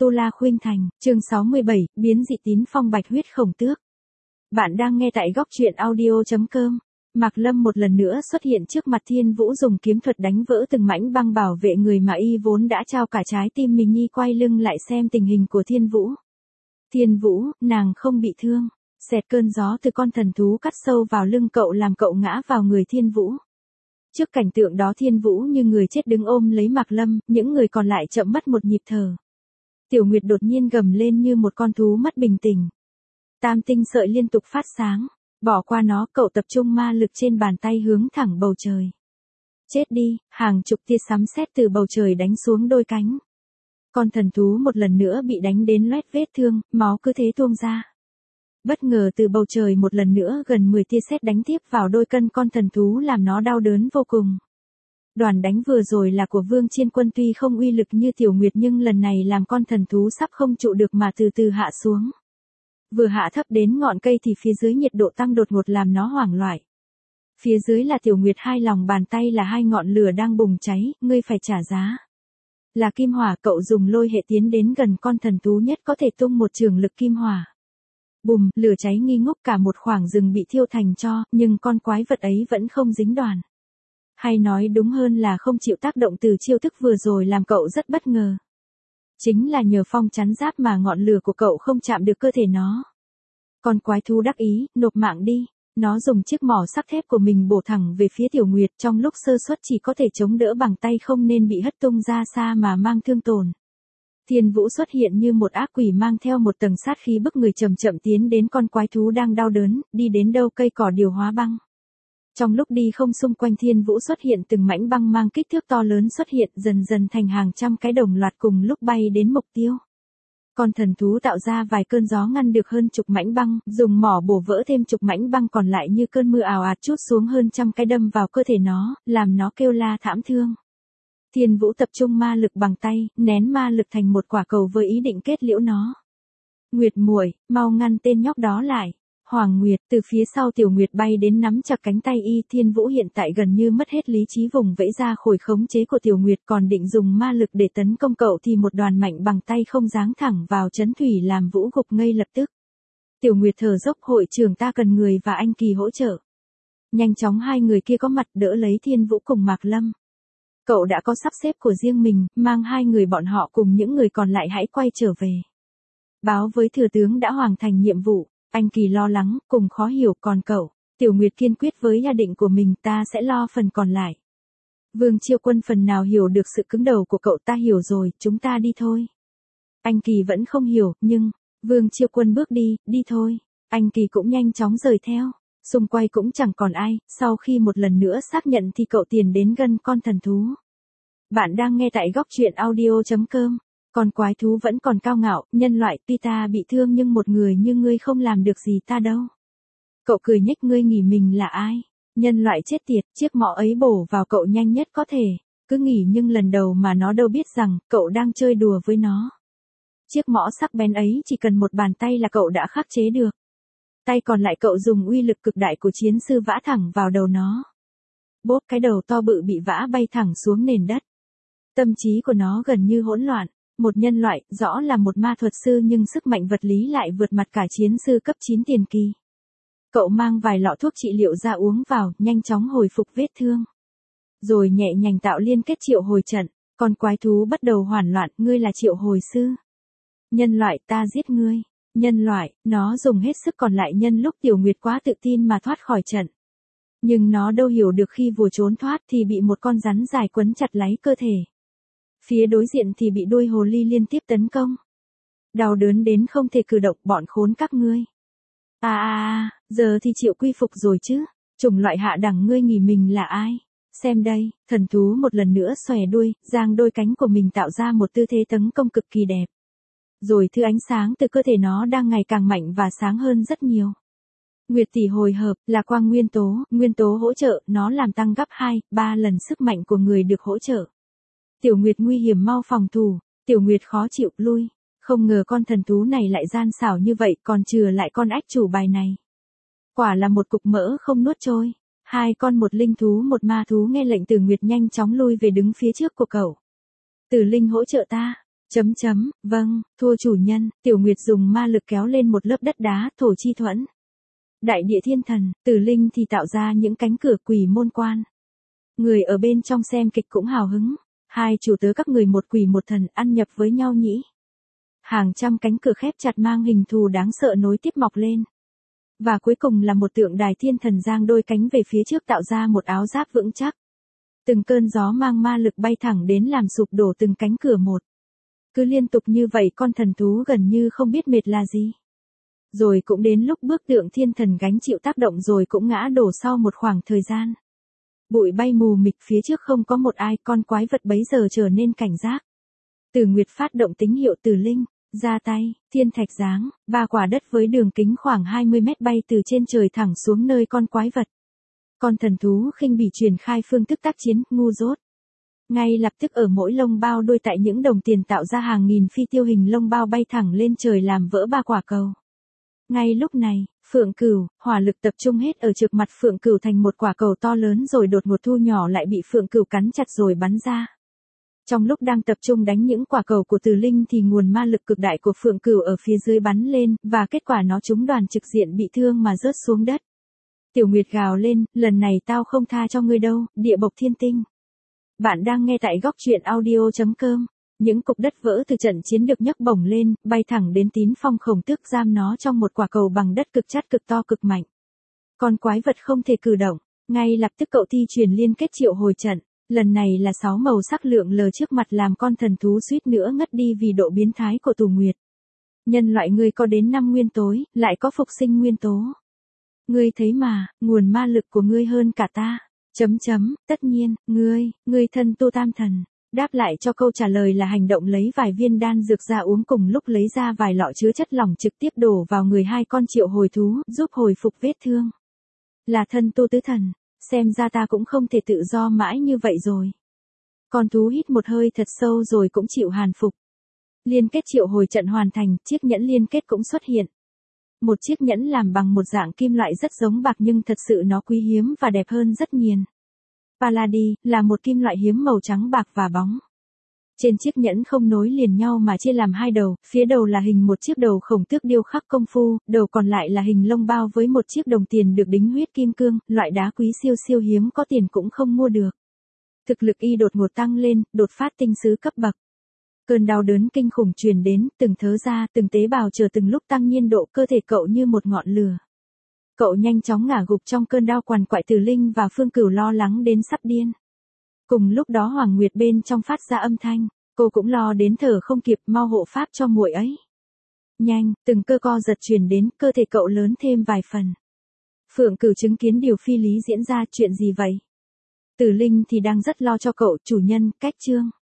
Tu La Khuynh Thành, chương 67, biến dị tín phong bạch huyết khổng tước. Bạn đang nghe tại góc truyện audio.com. Mạc Lâm một lần nữa xuất hiện trước mặt Thiên Vũ dùng kiếm thuật đánh vỡ từng mảnh băng bảo vệ người mà y vốn đã trao cả trái tim mình, nhi quay lưng lại xem tình hình của Thiên Vũ. Thiên Vũ, nàng không bị thương. Xẹt cơn gió từ con thần thú cắt sâu vào lưng cậu làm cậu ngã vào người Thiên Vũ. Trước cảnh tượng đó Thiên Vũ như người chết đứng ôm lấy Mạc Lâm, những người còn lại chậm mất một nhịp thở. Tiểu Nguyệt đột nhiên gầm lên như một con thú mất bình tĩnh. Tam tinh sợi liên tục phát sáng, bỏ qua nó, cậu tập trung ma lực trên bàn tay hướng thẳng bầu trời. Chết đi, hàng chục tia sấm sét từ bầu trời đánh xuống đôi cánh. Con thần thú một lần nữa bị đánh đến loét vết thương, máu cứ thế tuôn ra. Bất ngờ từ bầu trời một lần nữa gần 10 tia sét đánh tiếp vào đôi cân con thần thú làm nó đau đớn vô cùng. Đoàn đánh vừa rồi là của Vương Chiên Quân, tuy không uy lực như Tiểu Nguyệt nhưng lần này làm con thần thú sắp không trụ được mà từ từ hạ xuống. Vừa hạ thấp đến ngọn cây thì phía dưới nhiệt độ tăng đột ngột làm nó hoảng loạn. Phía dưới là Tiểu Nguyệt, hai lòng bàn tay là hai ngọn lửa đang bùng cháy, ngươi phải trả giá. Là kim hỏa, cậu dùng lôi hệ tiến đến gần con thần thú nhất có thể tung một trường lực kim hỏa. Bùm, lửa cháy nghi ngút, cả một khoảng rừng bị thiêu thành tro, nhưng con quái vật ấy vẫn không dính đoàn. Hay nói đúng hơn là không chịu tác động từ chiêu thức vừa rồi làm cậu rất bất ngờ. Chính là nhờ phong chắn giáp mà ngọn lửa của cậu không chạm được cơ thể nó. Con quái thú đắc ý, nộp mạng đi. Nó dùng chiếc mỏ sắt thép của mình bổ thẳng về phía Tiểu Nguyệt, trong lúc sơ suất chỉ có thể chống đỡ bằng tay không nên bị hất tung ra xa mà mang thương tổn. Thiên Vũ xuất hiện như một ác quỷ mang theo một tầng sát khí bức người chậm chậm tiến đến con quái thú đang đau đớn, đi đến đâu cây cỏ điều hóa băng. Trong lúc đi không xung quanh Thiên Vũ xuất hiện từng mảnh băng mang kích thước to lớn xuất hiện dần dần thành hàng trăm cái đồng loạt cùng lúc bay đến mục tiêu. Con thần thú tạo ra vài cơn gió ngăn được hơn chục mảnh băng, dùng mỏ bổ vỡ thêm chục mảnh băng còn lại như cơn mưa ào ạt trút xuống hơn trăm cái đâm vào cơ thể nó, làm nó kêu la thảm thương. Thiên Vũ tập trung ma lực bằng tay, nén ma lực thành một quả cầu với ý định kết liễu nó. Nguyệt muội, mau ngăn tên nhóc đó lại. Hoàng Nguyệt, từ phía sau Tiểu Nguyệt bay đến nắm chặt cánh tay y. Thiên Vũ hiện tại gần như mất hết lý trí, vùng vẫy ra khỏi khống chế của Tiểu Nguyệt, còn định dùng ma lực để tấn công cậu thì một đoàn mạnh bằng tay không giáng thẳng vào chấn thủy làm Vũ gục ngây lập tức. Tiểu Nguyệt thở dốc, hội trưởng ta cần người và anh Kỳ hỗ trợ. Nhanh chóng hai người kia có mặt đỡ lấy Thiên Vũ cùng Mạc Lâm. Cậu đã có sắp xếp của riêng mình, mang hai người bọn họ cùng những người còn lại hãy quay trở về. Báo với thừa tướng đã hoàn thành nhiệm vụ. Anh Kỳ lo lắng, cùng khó hiểu, còn cậu? Tiểu Nguyệt kiên quyết với gia định của mình, ta sẽ lo phần còn lại. Vương Chiêu Quân phần nào hiểu được sự cứng đầu của cậu, ta hiểu rồi, chúng ta đi thôi. Anh Kỳ vẫn không hiểu, nhưng, Vương Chiêu Quân bước đi, đi thôi. Anh Kỳ cũng nhanh chóng rời theo, xung quanh cũng chẳng còn ai, sau khi một lần nữa xác nhận thì cậu tiến đến gần con thần thú. Bạn đang nghe tại góc truyện audio.com. Con quái thú vẫn còn cao ngạo, nhân loại, tuy ta bị thương nhưng một người như ngươi không làm được gì ta đâu. Cậu cười nhếch, ngươi nghĩ mình là ai? Nhân loại chết tiệt, chiếc mỏ ấy bổ vào cậu nhanh nhất có thể. Cứ nghĩ nhưng lần đầu mà nó đâu biết rằng, cậu đang chơi đùa với nó. Chiếc mỏ sắc bén ấy chỉ cần một bàn tay là cậu đã khắc chế được. Tay còn lại cậu dùng uy lực cực đại của chiến sư vã thẳng vào đầu nó. Bốp, cái đầu to bự bị vã bay thẳng xuống nền đất. Tâm trí của nó gần như hỗn loạn. Một nhân loại, rõ là một ma thuật sư nhưng sức mạnh vật lý lại vượt mặt cả chiến sư cấp 9 tiền kỳ. Cậu mang vài lọ thuốc trị liệu ra uống vào, nhanh chóng hồi phục vết thương. Rồi nhẹ nhàng tạo liên kết triệu hồi trận, con quái thú bắt đầu hoảng loạn, ngươi là triệu hồi sư. Nhân loại, ta giết ngươi. Nhân loại, nó dùng hết sức còn lại nhân lúc Tiểu Nguyệt quá tự tin mà thoát khỏi trận. Nhưng nó đâu hiểu được khi vừa trốn thoát thì bị một con rắn dài quấn chặt lấy cơ thể. Phía đối diện thì bị đuôi hồ ly liên tiếp tấn công. Đau đớn đến không thể cử động, bọn khốn các ngươi. Giờ thì chịu quy phục rồi chứ. Chủng loại hạ đẳng, ngươi nghĩ mình là ai? Xem đây, thần thú một lần nữa xòe đuôi, giang đôi cánh của mình tạo ra một tư thế tấn công cực kỳ đẹp. Rồi thứ ánh sáng từ cơ thể nó đang ngày càng mạnh và sáng hơn rất nhiều. Nguyệt tỷ hồi hợp, là quang nguyên tố hỗ trợ, nó làm tăng gấp 2, 3 lần sức mạnh của người được hỗ trợ. Tiểu Nguyệt nguy hiểm, mau phòng thủ. Tiểu Nguyệt khó chịu, lui. Không ngờ con thần thú này lại gian xảo như vậy, còn chừa lại con ách chủ bài này. Quả là một cục mỡ không nuốt trôi. Hai con, một linh thú một ma thú, nghe lệnh từ Nguyệt nhanh chóng lui về đứng phía trước của cậu. Tử Linh hỗ trợ ta. Vâng, thua chủ nhân, Tiểu Nguyệt dùng ma lực kéo lên một lớp đất đá, thổ chi thuẫn. Đại địa thiên thần, Tử Linh thì tạo ra những cánh cửa quỷ môn quan. Người ở bên trong xem kịch cũng hào hứng. Hai chủ tớ các người một quỷ một thần ăn nhập với nhau nhỉ. Hàng trăm cánh cửa khép chặt mang hình thù đáng sợ nối tiếp mọc lên. Và cuối cùng là một tượng đài thiên thần giang đôi cánh về phía trước tạo ra một áo giáp vững chắc. Từng cơn gió mang ma lực bay thẳng đến làm sụp đổ từng cánh cửa một. Cứ liên tục như vậy con thần thú gần như không biết mệt là gì. Rồi cũng đến lúc bức tượng thiên thần gánh chịu tác động rồi cũng ngã đổ sau một khoảng thời gian. Bụi bay mù mịt phía trước không có một ai, con quái vật bấy giờ trở nên cảnh giác. Tử Nguyệt phát động tín hiệu Tử Linh, ra tay, thiên thạch giáng, 3 quả đất với đường kính khoảng 20 mét bay từ trên trời thẳng xuống nơi con quái vật. Con thần thú khinh bỉ truyền khai phương thức tác chiến, ngu dốt. Ngay lập tức ở mỗi lông bao đuôi tại những đồng tiền tạo ra hàng nghìn phi tiêu hình lông bao bay thẳng lên trời làm vỡ 3 quả cầu. Ngay lúc này, Phượng Cửu, hỏa lực tập trung hết ở trực mặt Phượng Cửu thành một quả cầu to lớn rồi đột ngột thu nhỏ lại bị Phượng Cửu cắn chặt rồi bắn ra. Trong lúc đang tập trung đánh những quả cầu của Tử Linh thì nguồn ma lực cực đại của Phượng Cửu ở phía dưới bắn lên, và kết quả nó trúng đoàn trực diện bị thương mà rớt xuống đất. Tiểu Nguyệt gào lên, lần này tao không tha cho ngươi đâu, địa bộc thiên tinh. Bạn đang nghe tại góc truyện audio.com. Những cục đất vỡ từ trận chiến được nhấc bổng lên, bay thẳng đến Tín Phong Khổng Tước giam nó trong một quả cầu bằng đất cực chất cực to cực mạnh. Con quái vật không thể cử động, ngay lập tức cậu thi truyền liên kết triệu hồi trận, lần này là 6 màu sắc lượng lờ trước mặt làm con thần thú suýt nữa ngất đi vì độ biến thái của Tù Nguyệt. Nhân loại ngươi có đến 5 nguyên tối, lại có phục sinh nguyên tố. Ngươi thấy mà, nguồn ma lực của ngươi hơn cả ta. Tất nhiên, ngươi thân tu tam thần. Đáp lại cho câu trả lời là hành động lấy vài viên đan dược ra uống cùng lúc lấy ra vài lọ chứa chất lỏng trực tiếp đổ vào người hai con triệu hồi thú, giúp hồi phục vết thương. Là thân tu tứ thần, xem ra ta cũng không thể tự do mãi như vậy rồi. Con thú hít một hơi thật sâu rồi cũng chịu hàn phục. Liên kết triệu hồi trận hoàn thành, chiếc nhẫn liên kết cũng xuất hiện. Một chiếc nhẫn làm bằng một dạng kim loại rất giống bạc nhưng thật sự nó quý hiếm và đẹp hơn rất nhiều. Palladi là một kim loại hiếm màu trắng bạc và bóng. Trên chiếc nhẫn không nối liền nhau mà chia làm hai đầu, phía đầu là hình một chiếc đầu khổng tước điêu khắc công phu, đầu còn lại là hình lông bao với một chiếc đồng tiền được đính huyết kim cương, loại đá quý siêu siêu hiếm có tiền cũng không mua được. Thực lực y đột ngột tăng lên, đột phát tinh sứ cấp bậc. Cơn đau đớn kinh khủng truyền đến, từng thớ ra, từng tế bào chờ từng lúc tăng nhiên độ cơ thể cậu như một ngọn lửa. Cậu nhanh chóng ngả gục trong cơn đau quằn quại. Tử Linh và Phương Cửu lo lắng đến sắp điên. Cùng lúc đó Hoàng Nguyệt bên trong phát ra âm thanh, cô cũng lo đến thở không kịp, mau hộ pháp cho muội ấy. Nhanh, từng cơ co giật truyền đến, cơ thể cậu lớn thêm vài phần. Phượng Cửu chứng kiến điều phi lý diễn ra, chuyện gì vậy? Tử Linh thì đang rất lo cho cậu, chủ nhân, cách chương.